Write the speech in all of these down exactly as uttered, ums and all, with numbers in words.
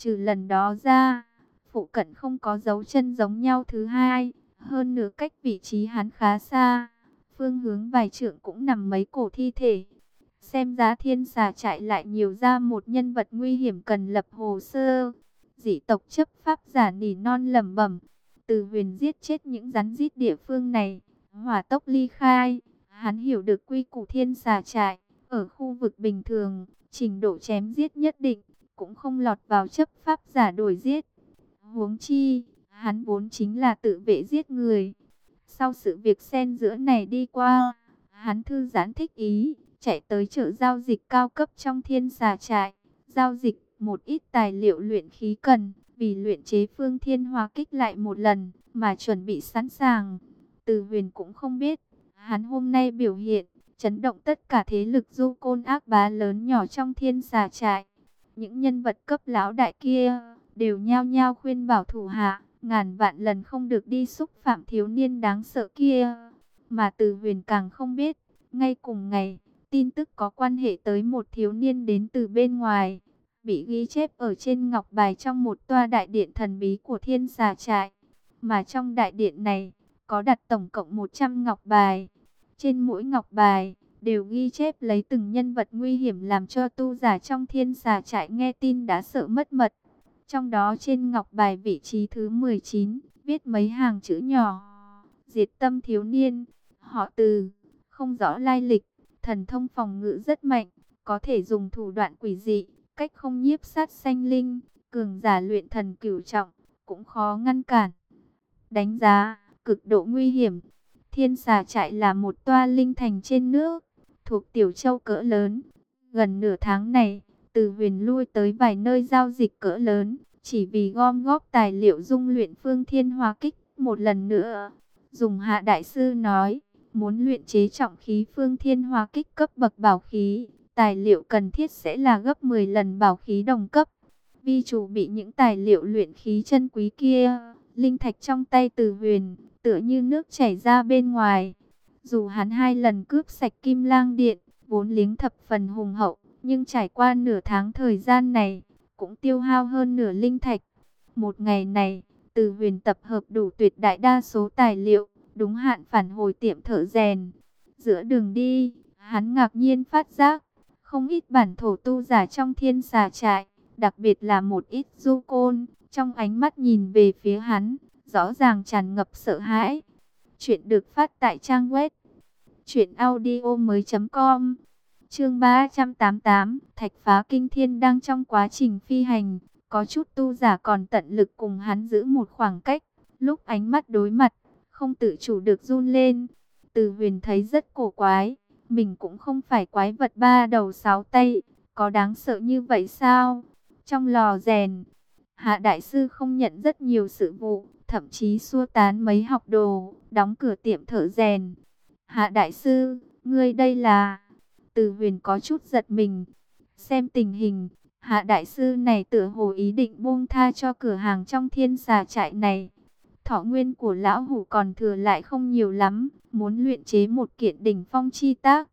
Trừ lần đó ra, phụ cận không có dấu chân giống nhau thứ hai. Hơn nữa cách vị trí hắn khá xa, phương hướng vài trượng cũng nằm mấy cổ thi thể. Xem ra thiên xà trại lại nhiều ra một nhân vật nguy hiểm cần lập hồ sơ. Dị tộc chấp pháp giả nỉ non lẩm bẩm. Từ Huyền giết chết những rắn rít địa phương này, hỏa tốc ly khai. Hắn hiểu được quy củ thiên xà trại. Ở khu vực bình thường, trình độ chém giết nhất định, cũng không lọt vào chấp pháp giả đuổi giết. Huống chi, hắn vốn chính là tự vệ giết người. Sau sự việc xen giữa này đi qua, hắn thư giãn thích ý, chạy tới chợ giao dịch cao cấp trong thiên xà trại, giao dịch một ít tài liệu luyện khí cần, vì luyện chế phương thiên hoa kích lại một lần, mà chuẩn bị sẵn sàng. Từ Huyền cũng không biết, hắn hôm nay biểu hiện, chấn động tất cả thế lực du côn ác bá lớn nhỏ trong thiên xà trại. Những nhân vật cấp lão đại kia đều nhao nhao khuyên bảo thủ hạ, ngàn vạn lần không được đi xúc phạm thiếu niên đáng sợ kia. Mà Từ Huyền càng không biết, ngay cùng ngày, tin tức có quan hệ tới một thiếu niên đến từ bên ngoài, bị ghi chép ở trên ngọc bài trong một tòa đại điện thần bí của thiên xà trại. Mà trong đại điện này, có đặt tổng cộng một trăm ngọc bài. Trên mỗi ngọc bài, đều ghi chép lấy từng nhân vật nguy hiểm làm cho tu giả trong thiên xà trại nghe tin đã sợ mất mật. Trong đó trên ngọc bài vị trí thứ mười chín, viết mấy hàng chữ nhỏ. Diệt tâm thiếu niên, họ Từ, không rõ lai lịch, thần thông phòng ngự rất mạnh, có thể dùng thủ đoạn quỷ dị, cách không nhiếp sát sanh linh, cường giả luyện thần cửu trọng, cũng khó ngăn cản. Đánh giá, cực độ nguy hiểm. Thiên xà trại là một toa linh thành trên nước, thuộc tiểu châu cỡ lớn. Gần nửa tháng này, Từ Huyền lui tới vài nơi giao dịch cỡ lớn, chỉ vì gom góp tài liệu dung luyện phương thiên hoa kích. Một lần nữa, dùng Hạ đại sư nói, muốn luyện chế trọng khí phương thiên hoa kích cấp bậc bảo khí, tài liệu cần thiết sẽ là gấp mười lần bảo khí đồng cấp. Vi chủ bị những tài liệu luyện khí chân quý kia, linh thạch trong tay Từ Huyền tựa như nước chảy ra bên ngoài. Dù hắn hai lần cướp sạch Kim Lang Điện, vốn liếng thập phần hùng hậu, nhưng trải qua nửa tháng thời gian này, cũng tiêu hao hơn nửa linh thạch. Một ngày này, Từ Huyền tập hợp đủ tuyệt đại đa số tài liệu, đúng hạn phản hồi tiệm thợ rèn. Giữa đường đi, hắn ngạc nhiên phát giác, không ít bản thổ tu giả trong thiên xà trại, đặc biệt là một ít du côn, trong ánh mắt nhìn về phía hắn, rõ ràng tràn ngập sợ hãi. Chuyện được phát tại trang web truyện audio mới chấm com. Chương ba trăm tám mươi tám, Thạch Phá Kinh Thiên đang trong quá trình phi hành, có chút tu giả còn tận lực cùng hắn giữ một khoảng cách, lúc ánh mắt đối mặt, không tự chủ được run lên. Từ Huyền thấy rất cổ quái, mình cũng không phải quái vật ba đầu sáu tay, có đáng sợ như vậy sao? Trong lò rèn, Hạ đại sư không nhận rất nhiều sự vụ, thậm chí xua tán mấy học đồ, đóng cửa tiệm thợ rèn. Hạ đại sư, ngươi đây là... Từ Huyền có chút giật mình. Xem tình hình, Hạ đại sư này tựa hồ ý định buông tha cho cửa hàng trong thiên xà trại này. Thọ nguyên của lão hủ còn thừa lại không nhiều lắm, muốn luyện chế một kiện đỉnh phong chi tác.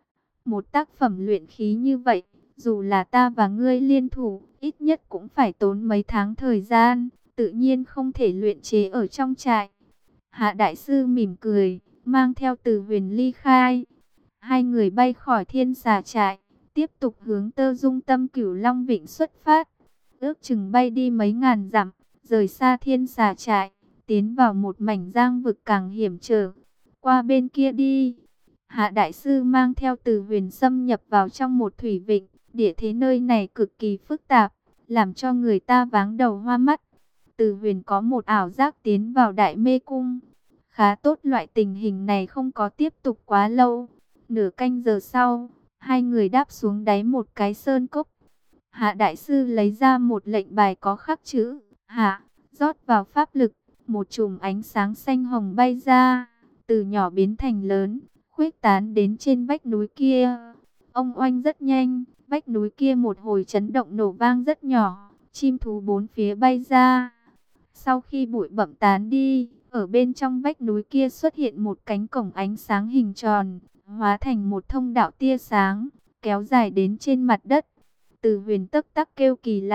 Một tác phẩm luyện khí như vậy, dù là ta và ngươi liên thủ, ít nhất cũng phải tốn mấy tháng thời gian, tự nhiên không thể luyện chế ở trong trại. Hạ đại sư mỉm cười, mang theo Từ Huyền ly khai. Hai người bay khỏi thiên xà trại, tiếp tục hướng Tơ Dung Tâm Cửu Long Vịnh xuất phát. Ước chừng bay đi mấy ngàn dặm, rời xa thiên xà trại, tiến vào một mảnh giang vực càng hiểm trở. Qua bên kia đi. Hạ đại sư mang theo Từ Huyền xâm nhập vào trong một thủy vịnh. Địa thế nơi này cực kỳ phức tạp, làm cho người ta váng đầu hoa mắt. Từ Huyền có một ảo giác tiến vào đại mê cung. Khá tốt, loại tình hình này không có tiếp tục quá lâu. Nửa canh giờ sau, hai người đáp xuống đáy một cái sơn cốc. Hạ đại sư lấy ra một lệnh bài có khắc chữ Hạ, rót vào pháp lực, một chùm ánh sáng xanh hồng bay ra, từ nhỏ biến thành lớn, khuếch tán đến trên vách núi kia. Ông oanh rất nhanh, vách núi kia một hồi chấn động nổ vang rất nhỏ, chim thú bốn phía bay ra. Sau khi bụi bặm tán đi, ở bên trong vách núi kia xuất hiện một cánh cổng ánh sáng hình tròn, hóa thành một thông đạo tia sáng, kéo dài đến trên mặt đất. Từ Huyền tức tắc kêu kỳ lạ,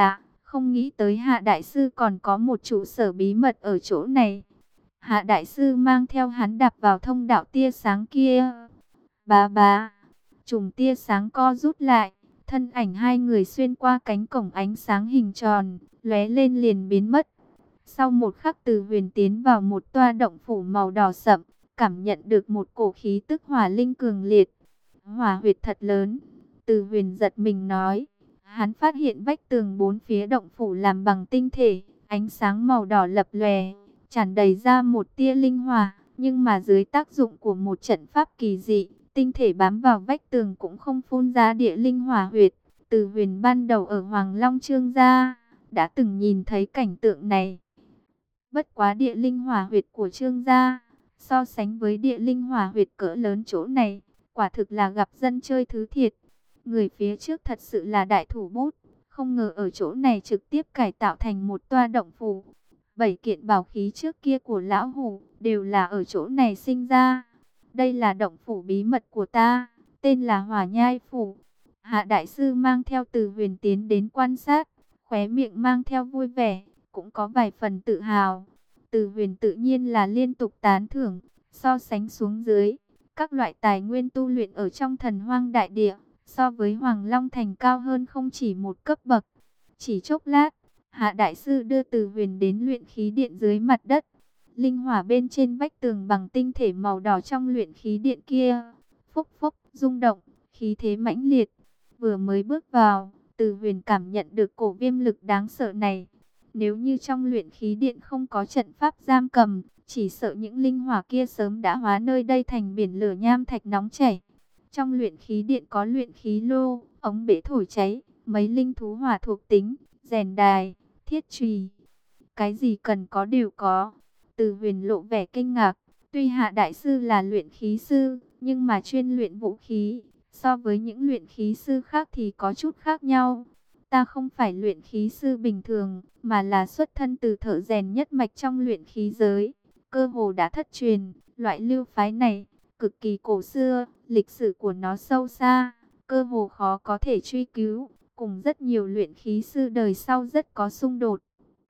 Không nghĩ tới Hạ Đại Sư còn có một trụ sở bí mật ở chỗ này. Hạ Đại Sư mang theo hắn đạp vào thông đạo tia sáng kia. Bá bá, chùm tia sáng co rút lại, thân ảnh hai người xuyên qua cánh cổng ánh sáng hình tròn, lóe lên liền biến mất. Sau một khắc Từ Huyền tiến vào một toa động phủ màu đỏ sậm, cảm nhận được một cổ khí tức hỏa linh cường liệt. Hỏa huyệt thật lớn, Từ Huyền giật mình nói. Hắn phát hiện vách tường bốn phía động phủ làm bằng tinh thể, ánh sáng màu đỏ lập lòe, tràn đầy ra một tia linh hỏa, nhưng mà dưới tác dụng của một trận pháp kỳ dị, tinh thể bám vào vách tường cũng không phun ra địa linh hỏa huyệt. Từ Huyền ban đầu ở Hoàng Long Trương gia đã từng nhìn thấy cảnh tượng này. Bất quá địa linh hỏa huyệt của Trương gia so sánh với địa linh hỏa huyệt cỡ lớn chỗ này, quả thực là gặp dân chơi thứ thiệt. Người phía trước thật sự là đại thủ bút, không ngờ ở chỗ này trực tiếp cải tạo thành một toa động phủ. Bảy kiện bảo khí trước kia của lão hủ đều là ở chỗ này sinh ra. Đây là động phủ bí mật của ta, tên là Hỏa Nhai Phủ. Hạ Đại Sư mang theo Từ Huyền tiến đến quan sát, khóe miệng mang theo vui vẻ, cũng có vài phần tự hào. Từ Huyền tự nhiên là liên tục tán thưởng, so sánh xuống dưới, các loại tài nguyên tu luyện ở trong Thần Hoang Đại Địa so với Hoàng Long Thành cao hơn không chỉ một cấp bậc. Chỉ chốc lát, Hạ Đại Sư đưa Từ Huyền đến luyện khí điện dưới mặt đất. Linh hỏa bên trên vách tường bằng tinh thể màu đỏ trong luyện khí điện kia, phốc phốc rung động, khí thế mãnh liệt. Vừa mới bước vào, Từ Huyền cảm nhận được cổ viêm lực đáng sợ này. Nếu như trong luyện khí điện không có trận pháp giam cầm, chỉ sợ những linh hỏa kia sớm đã hóa nơi đây thành biển lửa nham thạch nóng chảy. Trong luyện khí điện có luyện khí lô, ống bể thổi cháy, mấy linh thú hỏa thuộc tính, rèn đài, thiết chùy. Cái gì cần có đều có. Từ Huyền lộ vẻ kinh ngạc. Tuy Hạ Đại Sư là luyện khí sư, nhưng mà chuyên luyện vũ khí, so với những luyện khí sư khác thì có chút khác nhau. Ta không phải luyện khí sư bình thường, mà là xuất thân từ thợ rèn nhất mạch trong luyện khí giới. Cơ hồ đã thất truyền, loại lưu phái này cực kỳ cổ xưa, lịch sử của nó sâu xa, cơ hồ khó có thể truy cứu, cùng rất nhiều luyện khí sư đời sau rất có xung đột.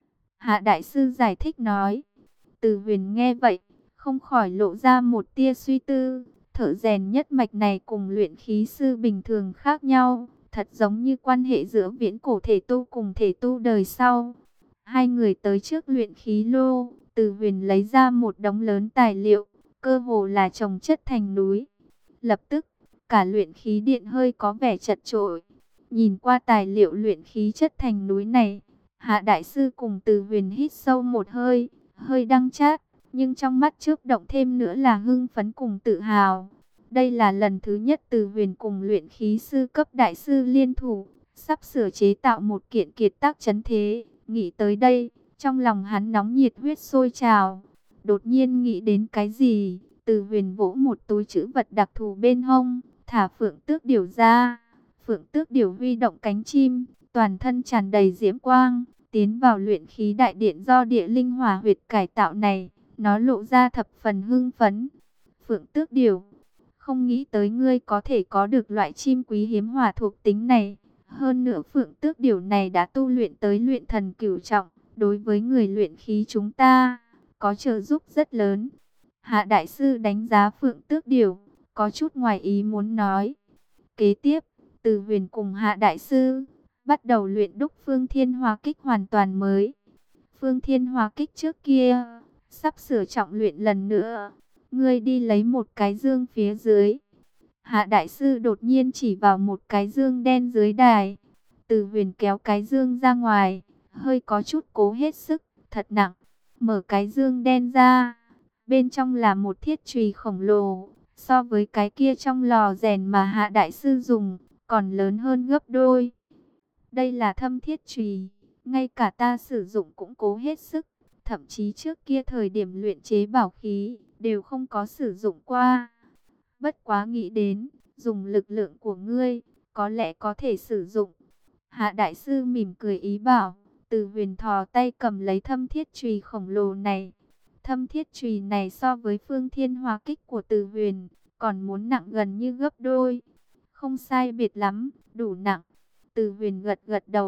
Hạ Đại Sư giải thích nói. Từ Huyền nghe vậy, không khỏi lộ ra một tia suy tư. Thợ rèn nhất mạch này cùng luyện khí sư bình thường khác nhau, thật giống như quan hệ giữa viễn cổ thể tu cùng thể tu đời sau. Hai người tới trước luyện khí lô, Từ Huyền lấy ra một đống lớn tài liệu, cơ hồ là chồng chất thành núi. Lập tức, cả luyện khí điện hơi có vẻ chật chội. Nhìn qua tài liệu luyện khí chất thành núi này, Hạ Đại Sư cùng Từ Huyền hít sâu một hơi, hơi đắng chát, nhưng trong mắt chớp động thêm nữa là hưng phấn cùng tự hào. Đây là lần thứ nhất Từ Huyền cùng luyện khí sư cấp đại sư liên thủ, sắp sửa chế tạo một kiện kiệt tác chấn thế. Nghĩ tới đây, trong lòng hắn nóng nhiệt huyết sôi trào. Đột nhiên nghĩ đến cái gì, Từ Huyền vỗ một túi trữ vật đặc thù bên hông, thả Phượng Tước Điểu ra. Phượng Tước Điểu huy động cánh chim, toàn thân tràn đầy diễm quang, tiến vào luyện khí đại điện do địa linh hỏa huyệt cải tạo này. Nó lộ ra thập phần hưng phấn. Phượng Tước Điểu, không nghĩ tới ngươi có thể có được loại chim quý hiếm hỏa thuộc tính này. Hơn nữa Phượng Tước Điểu này đã tu luyện tới luyện thần cửu trọng, đối với người luyện khí chúng ta có trợ giúp rất lớn. Hạ Đại Sư đánh giá Phượng Tước Điểu, có chút ngoài ý muốn nói. Kế tiếp, Từ Huyền cùng Hạ Đại Sư bắt đầu luyện đúc Phương Thiên Hỏa Kích hoàn toàn mới. Phương Thiên Hỏa Kích trước kia sắp sửa trọng luyện lần nữa. Ngươi đi lấy một cái dương phía dưới. Hạ Đại Sư đột nhiên chỉ vào một cái dương đen dưới đài. Từ Huyền kéo cái dương ra ngoài, hơi có chút cố hết sức, thật nặng. Mở cái dương đen ra, bên trong là một thiết chùy khổng lồ, so với cái kia trong lò rèn mà Hạ Đại Sư dùng, còn lớn hơn gấp đôi. Đây là thâm thiết chùy, ngay cả ta sử dụng cũng cố hết sức. Thậm chí trước kia thời điểm luyện chế bảo khí, đều không có sử dụng qua. Bất quá nghĩ đến, dùng lực lượng của ngươi, có lẽ có thể sử dụng. Hạ Đại Sư mỉm cười ý bảo. Từ Huyền thò tay cầm lấy thâm thiết chùy khổng lồ này. Thâm thiết chùy này so với Phương Thiên Hỏa Kích của Từ Huyền, còn muốn nặng gần như gấp đôi. Không sai biệt lắm, đủ nặng. Từ Huyền gật gật đầu,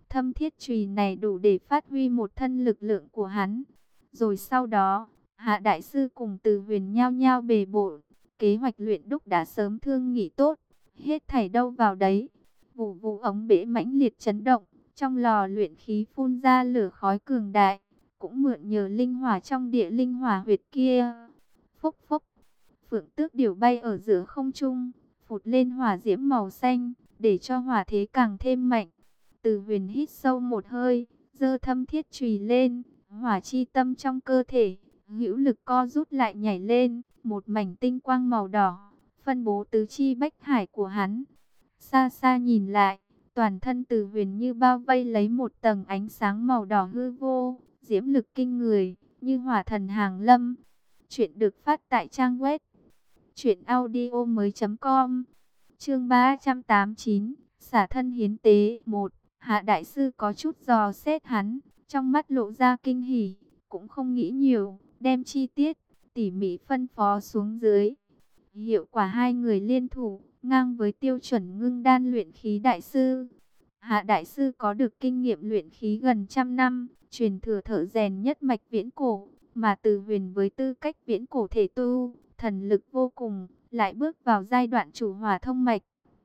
Thâm thiết chùy này đủ để phát huy một thân lực lượng của hắn. Rồi sau đó, Hạ Đại Sư cùng Từ Huyền nhao nhao bề bộn. Kế hoạch luyện đúc đã sớm thương nghị tốt. Hết thảy đâu vào đấy. Vụ vụ ống bể mãnh liệt chấn động. Trong lò luyện khí phun ra lửa khói cường đại. Cũng mượn nhờ linh hỏa trong địa linh hỏa huyệt kia. Phúc phúc. Phượng tước điểu bay ở giữa không trung. Phụt lên hỏa diễm màu xanh. Để cho hỏa thế càng thêm mạnh. Từ Huyền hít sâu một hơi, giơ thâm thiết chùy lên, hỏa chi tâm trong cơ thể, hữu lực co rút lại nhảy lên, một mảnh tinh quang màu đỏ, phân bố tứ chi bách hải của hắn. Xa xa nhìn lại, toàn thân Từ Huyền như bao vây lấy một tầng ánh sáng màu đỏ hư vô, diễm lực kinh người, như hỏa thần hàng lâm. Chuyện được phát tại trang web truyện audio mới chấm com. Chương ba trăm tám mươi chín, xả thân hiến tế một. Hạ Đại Sư có chút dò xét hắn, trong mắt lộ ra kinh hỉ, cũng không nghĩ nhiều, đem chi tiết, tỉ mỉ phân phó xuống dưới. Hiệu quả hai người liên thủ, ngang với tiêu chuẩn ngưng đan luyện khí Đại Sư. Hạ Đại Sư có được kinh nghiệm luyện khí gần trăm năm, truyền thừa thợ rèn nhất mạch viễn cổ, mà Từ Huyền với tư cách viễn cổ thể tu, thần lực vô cùng, lại bước vào giai đoạn chủ hỏa thông mạch.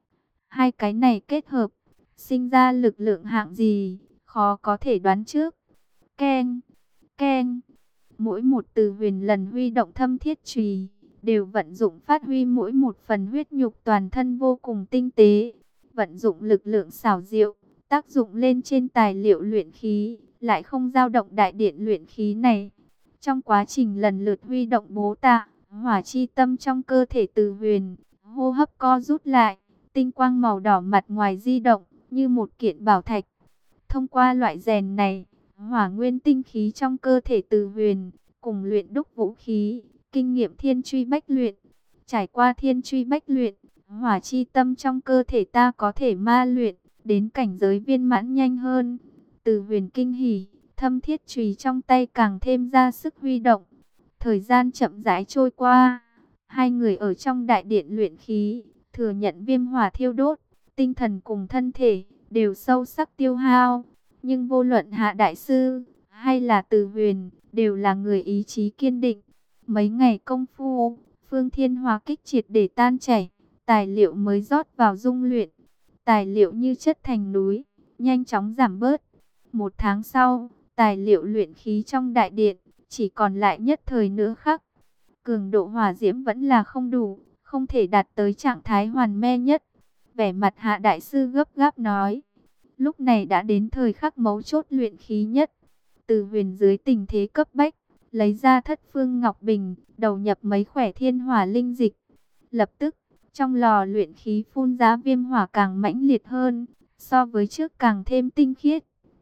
Hai cái này kết hợp, sinh ra lực lượng hạng gì, khó có thể đoán trước. Keng, keng, mỗi một Từ Huyền lần huy động thâm thiết chùy, đều vận dụng phát huy mỗi một phần huyết nhục toàn thân vô cùng tinh tế. Vận dụng lực lượng xảo diệu, tác dụng lên trên tài liệu luyện khí, lại không dao động đại điện luyện khí này. Trong quá trình lần lượt huy động bố tạ, hỏa chi tâm trong cơ thể Từ Huyền, hô hấp co rút lại, tinh quang màu đỏ mặt ngoài di động, như một kiện bảo thạch. Thông qua loại rèn này, hỏa nguyên tinh khí trong cơ thể Từ Huyền, cùng luyện đúc vũ khí, kinh nghiệm thiên truy bách luyện. Trải qua thiên truy bách luyện, hỏa chi tâm trong cơ thể ta có thể ma luyện, đến cảnh giới viên mãn nhanh hơn. Từ Huyền kinh hỉ, thâm thiết chùy trong tay càng thêm ra sức huy động. Thời gian chậm rãi trôi qua, hai người ở trong đại điện luyện khí, thừa nhận viêm hỏa thiêu đốt, tinh thần cùng thân thể đều sâu sắc tiêu hao. Nhưng vô luận Hạ Đại Sư hay là Từ Huyền, đều là người ý chí kiên định. Mấy ngày công phu, Phương Thiên Hỏa kích triệt để tan chảy, tài liệu mới rót vào dung luyện. Tài liệu như chất thành núi, nhanh chóng giảm bớt. Một tháng sau, tài liệu luyện khí trong đại điện chỉ còn lại nhất thời nữa khắc. Cường độ hỏa diễm vẫn là không đủ, không thể đạt tới trạng thái hoàn me nhất. Vẻ mặt Hạ Đại Sư gấp gáp nói, lúc này đã đến thời khắc mấu chốt luyện khí nhất. Từ Huyền dưới tình thế cấp bách, lấy ra Thất Phương Ngọc Bình, đầu nhập mấy khỏa thiên hỏa linh dịch. Lập tức, trong lò luyện khí phun ra viêm hỏa càng mãnh liệt hơn, so với trước càng thêm tinh khiết.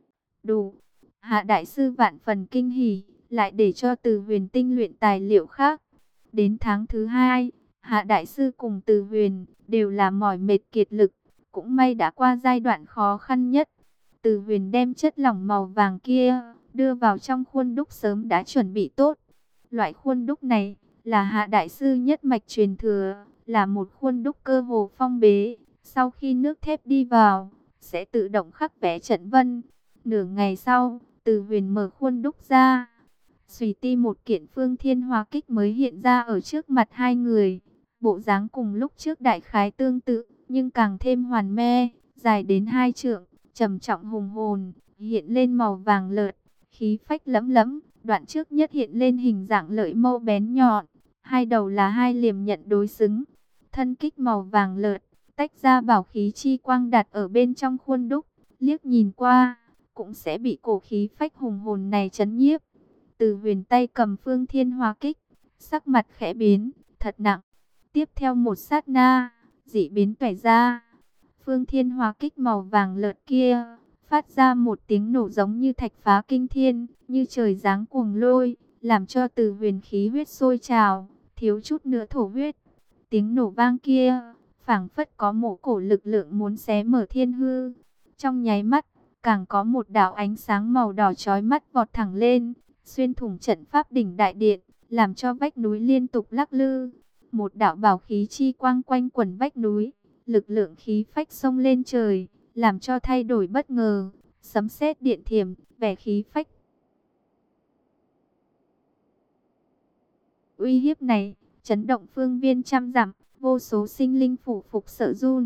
Đủ. Hạ Đại Sư vạn phần kinh hỉ, lại để cho Từ Huyền tinh luyện tài liệu khác. Đến tháng thứ hai, Hạ Đại Sư cùng Từ Huyền đều là mỏi mệt kiệt lực, cũng may đã qua giai đoạn khó khăn nhất. Từ Huyền đem chất lỏng màu vàng kia đưa vào trong khuôn đúc sớm đã chuẩn bị tốt. Loại khuôn đúc này là Hạ Đại Sư nhất mạch truyền thừa, là một khuôn đúc cơ hồ phong bế. Sau khi nước thép đi vào, sẽ tự động khắc vẽ trận vân. Nửa ngày sau, Từ Huyền mở khuôn đúc ra. Xùy ti một kiện Phương Thiên Hỏa kích mới hiện ra ở trước mặt hai người. Bộ dáng cùng lúc trước đại khái tương tự, nhưng càng thêm hoàn me, dài đến hai trượng, trầm trọng hùng hồn, hiện lên màu vàng lợt, khí phách lẫm lẫm. Đoạn trước nhất hiện lên hình dạng lợi mâu bén nhọn, hai đầu là hai liềm nhận đối xứng. Thân kích màu vàng lợt, tách ra bảo khí chi quang đặt ở bên trong khuôn đúc, liếc nhìn qua, cũng sẽ bị cổ khí phách hùng hồn này chấn nhiếp. Từ Huyền tay cầm Phương Thiên Hỏa kích, sắc mặt khẽ biến, thật nặng. Tiếp theo một sát na, dị biến tỏa ra. Phương Thiên Hỏa kích màu vàng lợt kia phát ra một tiếng nổ giống như thạch phá kinh thiên, như trời giáng cuồng lôi, làm cho Từ Huyền khí huyết sôi trào, thiếu chút nữa thổ huyết. Tiếng nổ vang kia, phảng phất có một cổ lực lượng muốn xé mở thiên hư. Trong nháy mắt, càng có một đạo ánh sáng màu đỏ chói mắt vọt thẳng lên, xuyên thủng trận pháp đỉnh đại điện, làm cho vách núi liên tục lắc lư. Một đạo bảo khí chi quang quanh quẩn vách núi, lực lượng khí phách xông lên trời, làm cho thay đổi bất ngờ. Sấm sét điện thiểm, vẻ khí phách. Uy hiếp này, chấn động phương viên trăm dặm, vô số sinh linh phủ phục sợ run.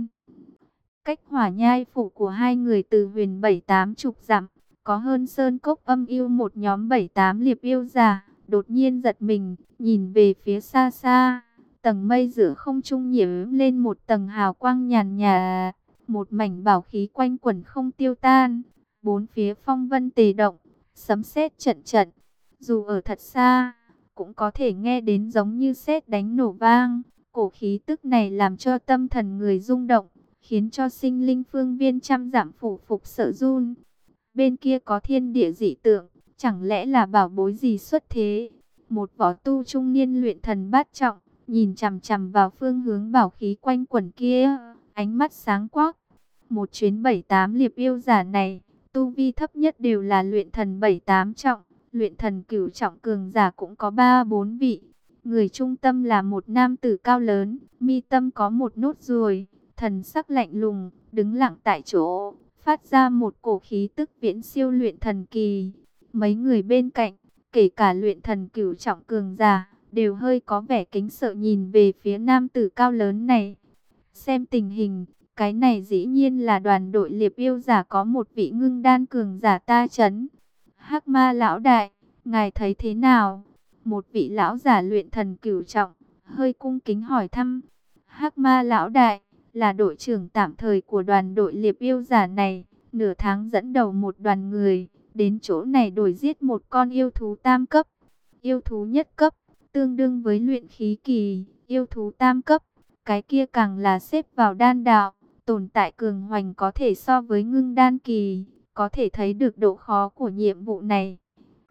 Cách hỏa nhai phủ của hai người từ huyền bảy tám chục dặm, có hơn sơn cốc âm yêu một nhóm bảy tám liệp yêu giả, đột nhiên giật mình, nhìn về phía xa xa. Tầng mây giữa không trung nhiễm lên một tầng hào quang nhàn nhạt, một mảnh bảo khí quanh quẩn không tiêu tan. Bốn phía phong vân tề động, sấm sét trận trận. Dù ở thật xa, cũng có thể nghe đến giống như sét đánh nổ vang. Cổ khí tức này làm cho tâm thần người rung động, khiến cho sinh linh phương viên trăm dặm phủ phục sợ run. Bên kia có thiên địa dị tượng, chẳng lẽ là bảo bối gì xuất thế? Một võ tu trung niên luyện thần bát trọng, nhìn chằm chằm vào phương hướng bảo khí quanh quẩn kia, ánh mắt sáng quắc. Một chuyến bảy tám liệp yêu giả này, tu vi thấp nhất đều là luyện thần bảy tám trọng, luyện thần cửu trọng cường giả cũng có ba bốn vị. Người trung tâm là một nam tử cao lớn, mi tâm có một nốt ruồi, thần sắc lạnh lùng, đứng lặng tại chỗ, phát ra một cổ khí tức viễn siêu luyện thần kỳ. Mấy người bên cạnh, kể cả luyện thần cửu trọng cường giả, đều hơi có vẻ kính sợ nhìn về phía nam tử cao lớn này. Xem tình hình, cái này dĩ nhiên là đoàn đội liệp yêu giả có một vị ngưng đan cường giả ta chấn. Hắc Ma lão đại, ngài thấy thế nào? Một vị lão giả luyện thần cửu trọng, hơi cung kính hỏi thăm. Hắc Ma lão đại, là đội trưởng tạm thời của đoàn đội liệp yêu giả này, nửa tháng dẫn đầu một đoàn người, đến chỗ này đổi giết một con yêu thú tam cấp. Yêu thú nhất cấp, tương đương với luyện khí kỳ, yêu thú tam cấp, cái kia càng là xếp vào đan đạo, tồn tại cường hoành có thể so với ngưng đan kỳ, có thể thấy được độ khó của nhiệm vụ này.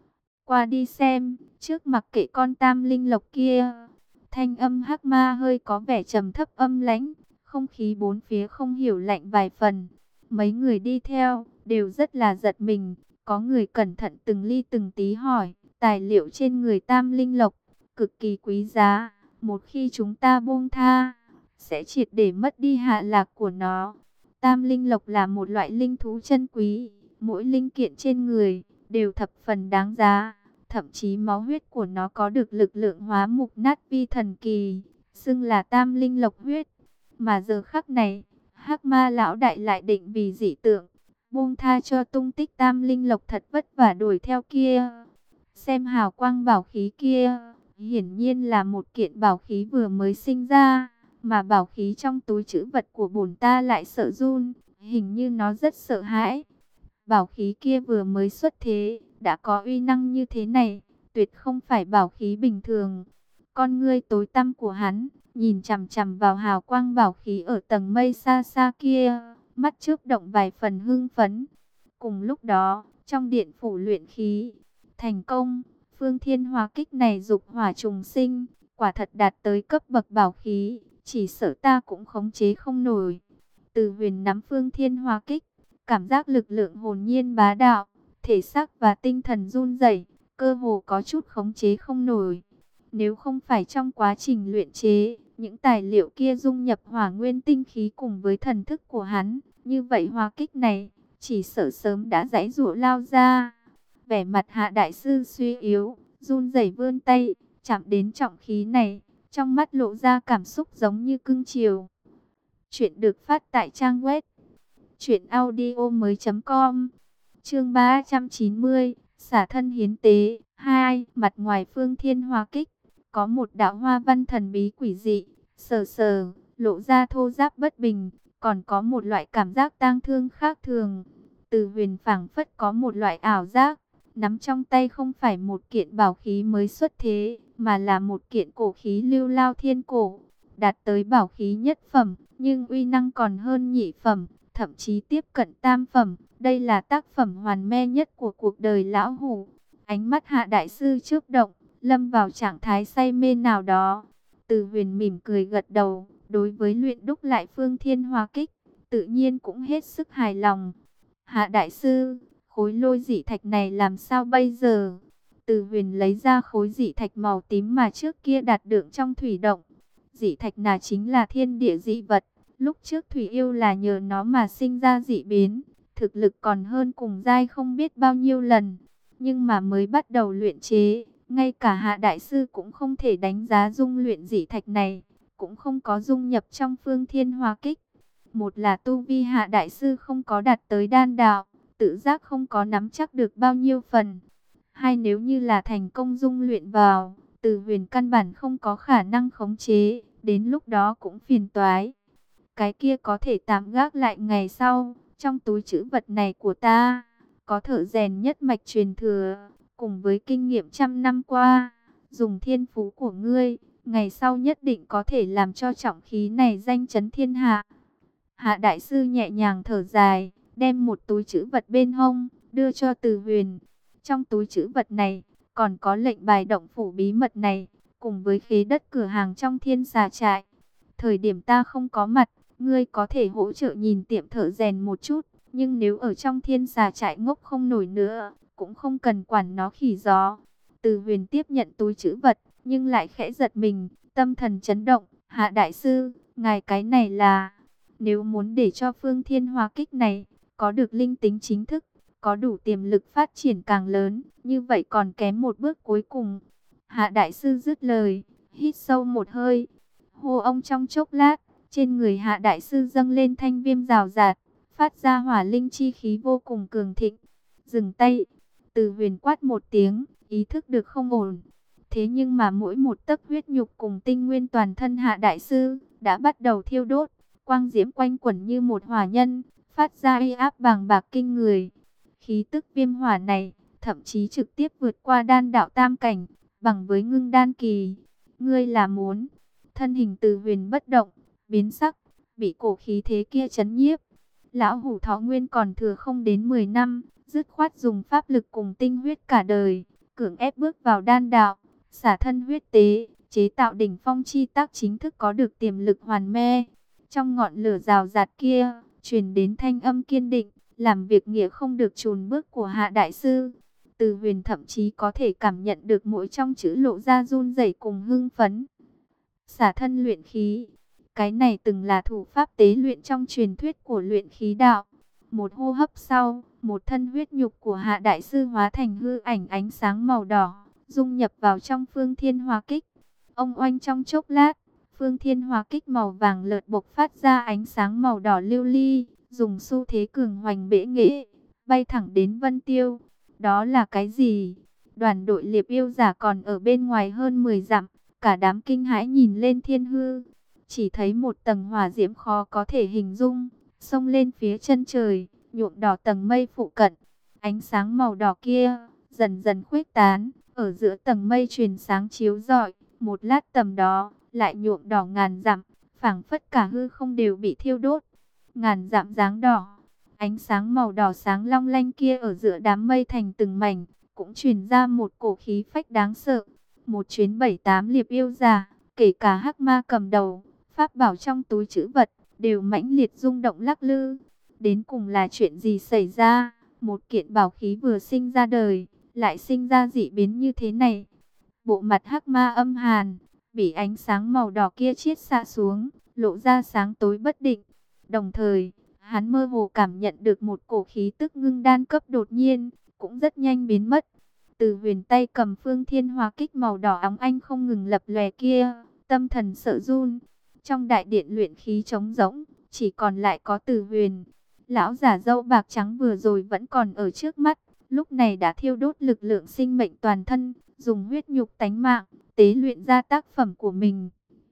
Qua đi xem, trước mặc kệ con tam linh lộc kia. Thanh âm Hắc Ma hơi có vẻ trầm thấp âm lãnh, không khí bốn phía không hiểu lạnh vài phần. Mấy người đi theo, đều rất là giật mình, có người cẩn thận từng ly từng tí hỏi, tài liệu trên người tam linh lộc, cực kỳ quý giá, một khi chúng ta buông tha, sẽ triệt để mất đi hạ lạc của nó. Tam linh lộc là một loại linh thú chân quý, mỗi linh kiện trên người, đều thập phần đáng giá. Thậm chí máu huyết của nó có được lực lượng hóa mục nát vi thần kỳ, xưng là tam linh lộc huyết. Mà giờ khắc này, Hắc Ma lão đại lại định vì dị tượng, buông tha cho tung tích tam linh lộc thật vất vả đuổi theo kia. Xem hào quang bảo khí kia, hiển nhiên là một kiện bảo khí vừa mới sinh ra, mà bảo khí trong túi trữ vật của bổn ta lại sợ run, hình như nó rất sợ hãi. Bảo khí kia vừa mới xuất thế, đã có uy năng như thế này, tuyệt không phải bảo khí bình thường. Con ngươi tối tăm của hắn, nhìn chằm chằm vào hào quang bảo khí ở tầng mây xa xa kia, mắt chớp động vài phần hưng phấn. Cùng lúc đó, trong điện phủ luyện khí, thành công, phương thiên hỏa kích này dục hỏa trùng sinh, quả thật đạt tới cấp bậc bảo khí, chỉ sợ ta cũng khống chế không nổi. Từ huyền nắm phương thiên hỏa kích, cảm giác lực lượng hồn nhiên bá đạo, thể xác và tinh thần run rẩy, cơ hồ có chút khống chế không nổi. Nếu không phải trong quá trình luyện chế, những tài liệu kia dung nhập hỏa nguyên tinh khí cùng với thần thức của hắn, như vậy hỏa kích này, chỉ sợ sớm đã giãy giụa lao ra. Vẻ mặt Hạ đại sư suy yếu, run rẩy vươn tay, chạm đến trọng khí này, trong mắt lộ ra cảm xúc giống như cưng chiều. Chuyện được phát tại trang web truyện audio mới.com. Chương ba trăm chín mươi, xả thân hiến tế. Hai, mặt ngoài phương thiên hỏa kích, có một đạo hoa văn thần bí quỷ dị, sờ sờ, lộ ra thô ráp bất bình, còn có một loại cảm giác tang thương khác thường. Từ huyền phảng phất có một loại ảo giác, nắm trong tay không phải một kiện bảo khí mới xuất thế, mà là một kiện cổ khí lưu lao thiên cổ, đạt tới bảo khí nhất phẩm, nhưng uy năng còn hơn nhị phẩm, thậm chí tiếp cận tam phẩm. Đây là tác phẩm hoàn me nhất của cuộc đời lão hủ. Ánh mắt Hạ đại sư chớp động, lâm vào trạng thái say mê nào đó. Từ huyền mỉm cười gật đầu, đối với luyện đúc lại phương thiên hỏa kích, tự nhiên cũng hết sức hài lòng. Hạ đại sư, khối lôi dị thạch này làm sao bây giờ? Từ huyền lấy ra khối dị thạch màu tím mà trước kia đạt được trong thủy động. Dị thạch là chính là thiên địa dị vật, lúc trước thủy yêu là nhờ nó mà sinh ra dị biến, thực lực còn hơn cùng giai không biết bao nhiêu lần. Nhưng mà mới bắt đầu luyện chế, ngay cả Hạ đại sư cũng không thể đánh giá dung luyện dị thạch này, cũng không có dung nhập trong Phương Thiên Hỏa Kích. Một là tu vi Hạ đại sư không có đạt tới đan đạo, tự giác không có nắm chắc được bao nhiêu phần. Hai, nếu như là thành công dung luyện vào, Từ Huyền căn bản không có khả năng khống chế, đến lúc đó cũng phiền toái. Cái kia có thể tạm gác lại ngày sau, trong túi trữ vật này của ta, có thợ rèn nhất mạch truyền thừa, cùng với kinh nghiệm trăm năm qua, dùng thiên phú của ngươi, ngày sau nhất định có thể làm cho trọng khí này danh chấn thiên hạ. Hạ đại sư nhẹ nhàng thở dài, đem một túi trữ vật bên hông, đưa cho Từ Huyền. Trong túi trữ vật này, còn có lệnh bài động phủ bí mật này, cùng với khế đất cửa hàng trong Thiên Xà Trại. Thời điểm ta không có mặt, ngươi có thể hỗ trợ nhìn tiệm thợ rèn một chút, nhưng nếu ở trong Thiên Xà Trại ngốc không nổi nữa, cũng không cần quản nó khỉ gió. Từ Huyền tiếp nhận túi trữ vật, nhưng lại khẽ giật mình, tâm thần chấn động. Hạ đại sư, ngài cái này là... Nếu muốn để cho Phương Thiên Hỏa Kích này có được linh tính chính thức, có đủ tiềm lực phát triển càng lớn, như vậy còn kém một bước cuối cùng. Hạ đại sư dứt lời, hít sâu một hơi, hô ông trong chốc lát, trên người Hạ đại sư dâng lên thanh viêm rào rạt, phát ra hỏa linh chi khí vô cùng cường thịnh. Dừng tay, Từ Huyền quát một tiếng, ý thức được không ổn. Thế nhưng mà mỗi một tấc huyết nhục cùng tinh nguyên toàn thân Hạ đại sư đã bắt đầu thiêu đốt. Quang diễm quanh quẩn như một hỏa nhân, phát ra uy áp bàng bạc kinh người. Khí tức viêm hỏa này, thậm chí trực tiếp vượt qua đan đạo tam cảnh, bằng với ngưng đan kỳ. Ngươi là muốn, thân hình Từ Huyền bất động, biến sắc, bị cổ khí thế kia chấn nhiếp. Lão hủ thọ nguyên còn thừa không đến mười năm, dứt khoát dùng pháp lực cùng tinh huyết cả đời, cưỡng ép bước vào đan đạo, xả thân huyết tế, chế tạo đỉnh phong chi tác chính thức có được tiềm lực hoàn me. Trong ngọn lửa rào rạt kia, truyền đến thanh âm kiên định, làm việc nghĩa không được chùn bước của Hạ đại sư. Từ Huyền thậm chí có thể cảm nhận được mỗi trong chữ lộ ra run rẩy cùng hưng phấn. Xả thân luyện khí, cái này từng là thủ pháp tế luyện trong truyền thuyết của luyện khí đạo. Một hô hấp sau, một thân huyết nhục của Hạ đại sư hóa thành hư ảnh ánh sáng màu đỏ, dung nhập vào trong Phương Thiên Hỏa Kích. Ông oanh trong chốc lát, Phương Thiên Hỏa Kích màu vàng lợt bộc phát ra ánh sáng màu đỏ lưu ly, dùng xu thế cường hoành bệ nghệ, bay thẳng đến Vân Tiêu. Đó là cái gì? Đoàn đội liệp yêu giả còn ở bên ngoài hơn mười dặm, cả đám kinh hãi nhìn lên thiên hư, chỉ thấy một tầng hỏa diễm khó có thể hình dung, xông lên phía chân trời, nhuộm đỏ tầng mây phụ cận. Ánh sáng màu đỏ kia dần dần khuếch tán, ở giữa tầng mây truyền sáng chiếu rọi, một lát tầm đó lại nhuộm đỏ ngàn dặm, phảng phất cả hư không đều bị thiêu đốt. Ngàn dặm dáng đỏ, ánh sáng màu đỏ sáng long lanh kia ở giữa đám mây thành từng mảnh, cũng truyền ra một cổ khí phách đáng sợ. Một chuyến bảy tám liệp yêu giả, kể cả hắc ma cầm đầu, pháp bảo trong túi trữ vật, đều mãnh liệt rung động lắc lư. Đến cùng là chuyện gì xảy ra? Một kiện bảo khí vừa sinh ra đời, lại sinh ra dị biến như thế này. Bộ mặt hắc ma âm hàn, bị ánh sáng màu đỏ kia chiết xạ xuống, lộ ra sáng tối bất định. Đồng thời, hắn mơ hồ cảm nhận được một cổ khí tức ngưng đan cấp đột nhiên, cũng rất nhanh biến mất. Từ Huyền tay cầm Phương Thiên Hỏa Kích màu đỏ óng ánh không ngừng lập lòe kia, tâm thần sợ run. Trong đại điện luyện khí trống rỗng, chỉ còn lại có Từ Huyền. Lão giả râu bạc trắng vừa rồi vẫn còn ở trước mắt, lúc này đã thiêu đốt lực lượng sinh mệnh toàn thân, dùng huyết nhục tánh mạng, tế luyện ra tác phẩm của mình.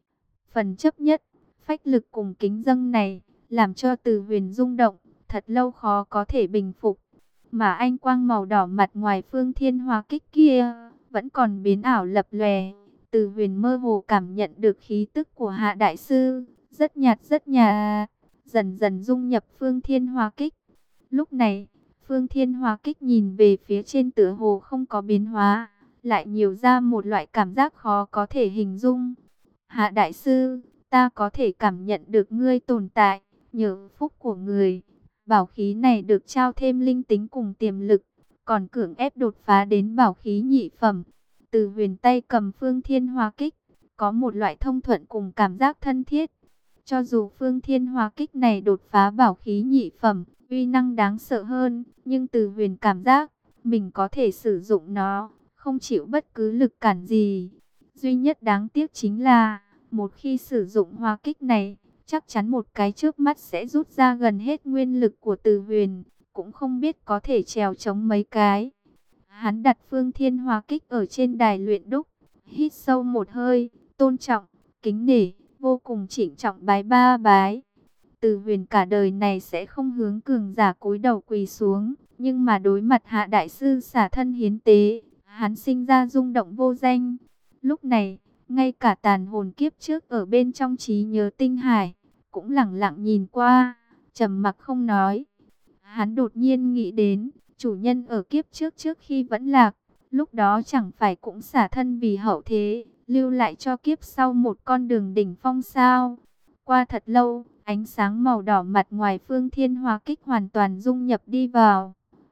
Phần chấp nhất, phách lực cùng kính dâng này, làm cho Từ Huyền rung động, thật lâu khó có thể bình phục. Mà ánh quang màu đỏ mặt ngoài Phương Thiên Hỏa Kích kia, vẫn còn biến ảo lập lòe. Từ Huyền mơ hồ cảm nhận được khí tức của Hạ đại sư, rất nhạt rất nhạt, dần dần dung nhập Phương Thiên Hỏa Kích. Lúc này, Phương Thiên Hỏa Kích nhìn về phía trên tựa hồ không có biến hóa, lại nhiều ra một loại cảm giác khó có thể hình dung. Hạ đại sư, ta có thể cảm nhận được ngươi tồn tại, nhờ phúc của người. Bảo khí này được trao thêm linh tính cùng tiềm lực, còn cưỡng ép đột phá đến bảo khí nhị phẩm. Từ Huyền tay cầm Phương Thiên Hỏa Kích, có một loại thông thuận cùng cảm giác thân thiết. Cho dù Phương Thiên Hỏa Kích này đột phá bảo khí nhị phẩm, uy năng đáng sợ hơn, nhưng Từ Huyền cảm giác mình có thể sử dụng nó, không chịu bất cứ lực cản gì. Duy nhất đáng tiếc chính là, một khi sử dụng hỏa kích này, chắc chắn một cái chớp mắt sẽ rút ra gần hết nguyên lực của Từ Huyền, cũng không biết có thể trèo chống mấy cái. Hắn đặt Phương Thiên hỏa kích ở trên đài luyện đúc, hít sâu một hơi, tôn trọng, kính nể, vô cùng trịnh trọng bái ba bái. Từ Huyền cả đời này sẽ không hướng cường giả cúi đầu quỳ xuống, nhưng mà đối mặt Hạ đại sư xả thân hiến tế, hắn sinh ra rung động vô danh. Lúc này, ngay cả tàn hồn kiếp trước ở bên trong trí nhớ tinh hải, cũng lẳng lặng nhìn qua, trầm mặc không nói. Hắn đột nhiên nghĩ đến, chủ nhân ở kiếp trước trước khi vẫn lạc, lúc đó chẳng phải cũng xả thân vì hậu thế, lưu lại cho kiếp sau một con đường đỉnh phong sao. Qua thật lâu, ánh sáng màu đỏ mặt ngoài Phương Thiên hỏa kích hoàn toàn dung nhập đi vào.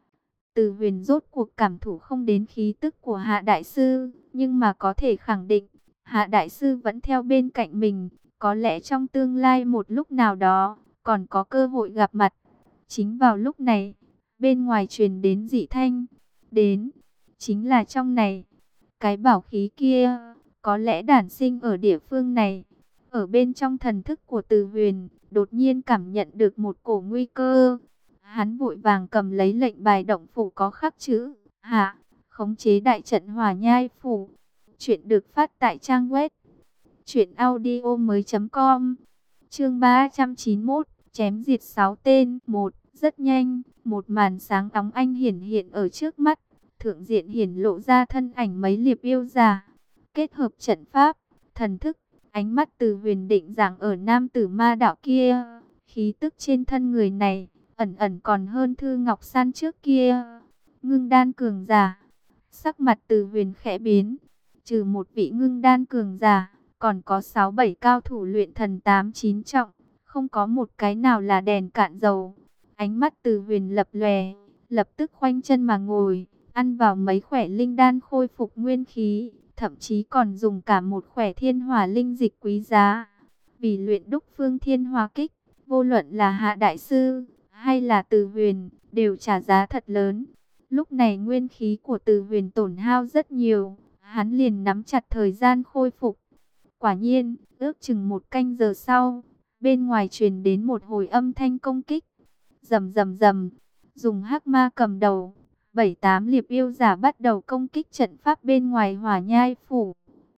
Từ Huyền rốt cuộc cảm thụ không đến khí tức của Hạ đại sư, nhưng mà có thể khẳng định, Hạ đại sư vẫn theo bên cạnh mình, có lẽ trong tương lai một lúc nào đó, còn có cơ hội gặp mặt. Chính vào lúc này, bên ngoài truyền đến dị thanh, đến, chính là trong này, cái bảo khí kia, có lẽ đản sinh ở địa phương này. Ở bên trong thần thức của Từ Huyền, đột nhiên cảm nhận được một cổ nguy cơ. Hắn vội vàng cầm lấy lệnh bài động phủ có khắc chữ Hạ, khống chế đại trận Hỏa Nhai phủ. Chuyện được phát tại trang web truyện audio mới.com. Chương ba trăm chín mươi mốt, chém diệt sáu tên. Một, rất nhanh, một màn sáng óng ánh hiển hiện ở trước mắt, thượng diện hiển lộ ra thân ảnh mấy liệp yêu giả, kết hợp trận pháp, thần thức. Ánh mắt Từ Huyền định dạng ở nam tử ma đạo kia, khí tức trên thân người này ẩn ẩn còn hơn Thư Ngọc San trước kia. Ngưng đan cường giả. Sắc mặt Từ Huyền khẽ biến, trừ một vị ngưng đan cường giả, còn có sáu bảy cao thủ luyện thần tám chín trọng, không có một cái nào là đèn cạn dầu. Ánh mắt Từ Huyền lập lòe, lập tức khoanh chân mà ngồi, ăn vào mấy khỏa linh đan khôi phục nguyên khí, thậm chí còn dùng cả một khỏa thiên hỏa linh dịch quý giá. Vì luyện đúc Phương Thiên hỏa kích, vô luận là Hạ đại sư hay là Từ Huyền, đều trả giá thật lớn. Lúc này nguyên khí của Từ Huyền tổn hao rất nhiều, hắn liền nắm chặt thời gian khôi phục. Quả nhiên, ước chừng một canh giờ sau, bên ngoài truyền đến một hồi âm thanh công kích. Rầm rầm rầm, dùng hắc ma cầm đầu, bảy tám liệp yêu giả bắt đầu công kích trận pháp bên ngoài Hỏa Nhai phủ.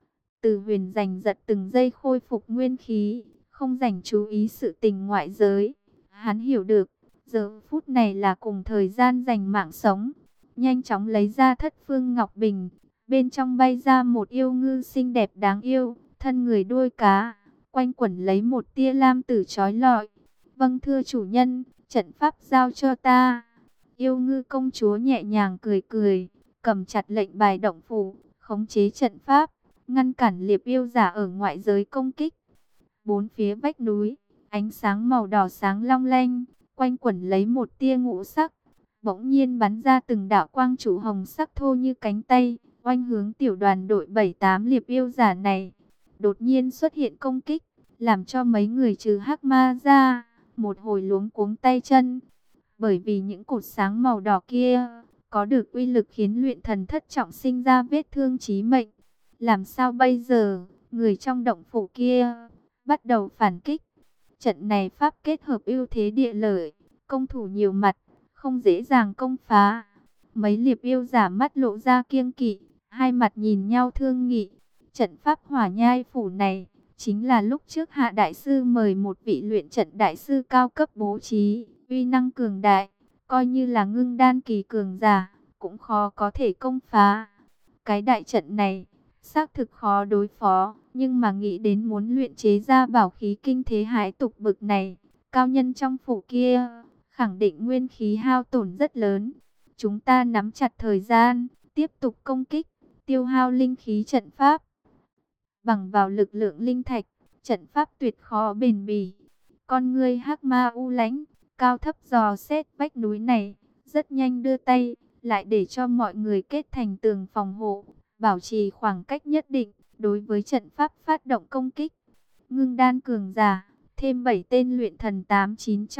Từ Huyền giành giật từng giây khôi phục nguyên khí, không dành chú ý sự tình ngoại giới. Hắn hiểu được, giờ phút này là cùng thời gian giành mạng sống. Nhanh chóng lấy ra Thất Phương Ngọc Bình, bên trong bay ra một yêu ngư xinh đẹp đáng yêu, thân người đuôi cá, quanh quẩn lấy một tia lam tử chói lọi. Vâng thưa chủ nhân, trận pháp giao cho ta. Yêu ngư công chúa nhẹ nhàng cười cười, cầm chặt lệnh bài động phủ, khống chế trận pháp, ngăn cản liệp yêu giả ở ngoại giới công kích. Bốn phía vách núi, ánh sáng màu đỏ sáng long lanh, quanh quẩn lấy một tia ngũ sắc, bỗng nhiên bắn ra từng đạo quang trụ hồng sắc thô như cánh tay, oanh hướng tiểu đoàn đội bảy tám liệp yêu giả này. Đột nhiên xuất hiện công kích, làm cho mấy người trừ hắc ma ra, một hồi luống cuống tay chân. Bởi vì những cột sáng màu đỏ kia, có được uy lực khiến luyện thần thất trọng sinh ra vết thương chí mệnh. Làm sao bây giờ, người trong động phủ kia bắt đầu phản kích. Trận này pháp kết hợp ưu thế địa lợi, công thủ nhiều mặt, không dễ dàng công phá. Mấy liệp yêu giả mắt lộ ra kiêng kỵ, hai mặt nhìn nhau thương nghị. Trận pháp Hỏa Nhai phủ này, chính là lúc trước Hạ đại sư mời một vị luyện trận đại sư cao cấp bố trí, uy năng cường đại, coi như là ngưng đan kỳ cường giả, cũng khó có thể công phá. Cái đại trận này, xác thực khó đối phó, nhưng mà nghĩ đến muốn luyện chế ra bảo khí kinh thế hải tục bực này, cao nhân trong phủ kia, khẳng định nguyên khí hao tổn rất lớn. Chúng ta nắm chặt thời gian, tiếp tục công kích, tiêu hao linh khí trận pháp. Bằng vào lực lượng linh thạch, trận pháp tuyệt khó bền bỉ. Con ngươi hắc ma u lãnh, cao thấp dò xét vách núi này, rất nhanh đưa tay, lại để cho mọi người kết thành tường phòng hộ, bảo trì khoảng cách nhất định, đối với trận pháp phát động công kích. Ngưng đan cường giả, thêm bảy tên luyện thần tám chín trọng,